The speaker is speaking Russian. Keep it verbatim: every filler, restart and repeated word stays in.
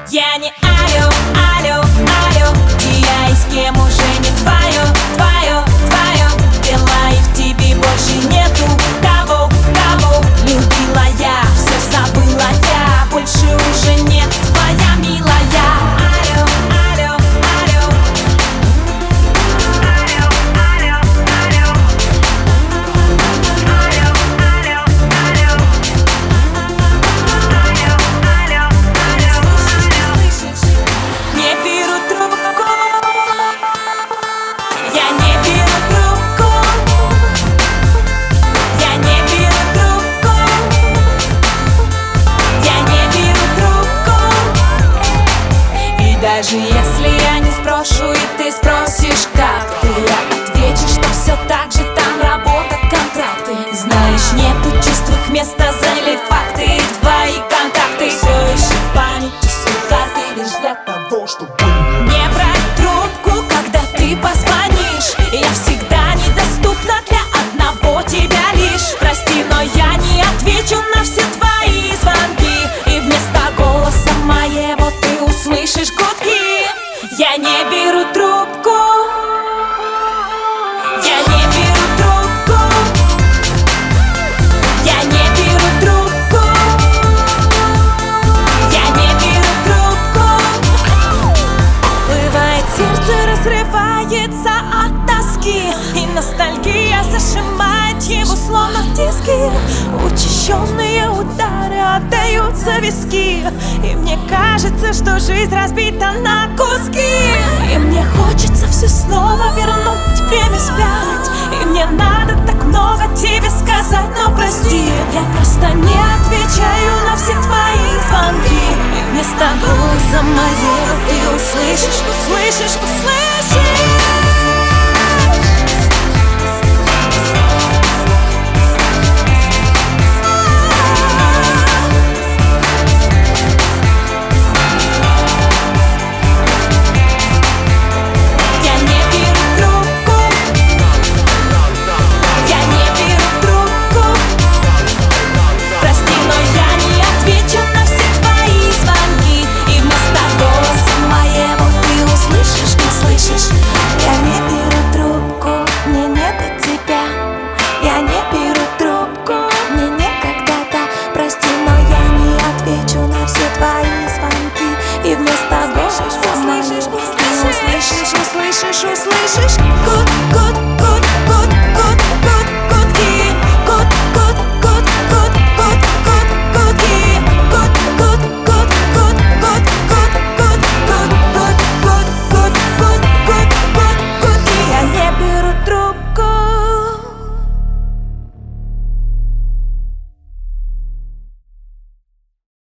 Я не алло, алло, алло, и я и с кем уже не твое, твое, твое дела, и в тебе больше нету того, кого любила я. Все забыла я, больше уже нет твоя милая. Алло, алло, алло, алло, алло, алло, алло, алло, алло, алло, алло. Не беру трубку, я не беру трубку, я не беру трубку, я не беру трубку. И даже если я не спрошу, и ты спросишь, как ты, я отвечу, что все так же, там работа, контракты. Знаешь, нету чувств, места заняли факты, и твои контакты все еще в памяти, все карты лишь для того, чтобы не брать трубку, когда ты позвонишь. Я всегда недоступна для одного тебя лишь. Прости, но я не отвечу на все твои звонки, и вместо голоса моего ты услышишь гудки. Я не беру трубку, я не беру трубку, я не беру трубку, я не беру трубку. Бывает, сердце разрывается от тоски, и ностальгия зажимает его словно в тиски. Учащенные удары отдаются в виски, и мне кажется, что жизнь разбита на куски. И мне хочется все снова вернуть время вспять, и мне надо так много тебе сказать, но прости, я просто не отвечаю на все твои звонки, и вместо голоса моего ты услышишь, услышишь, услышишь.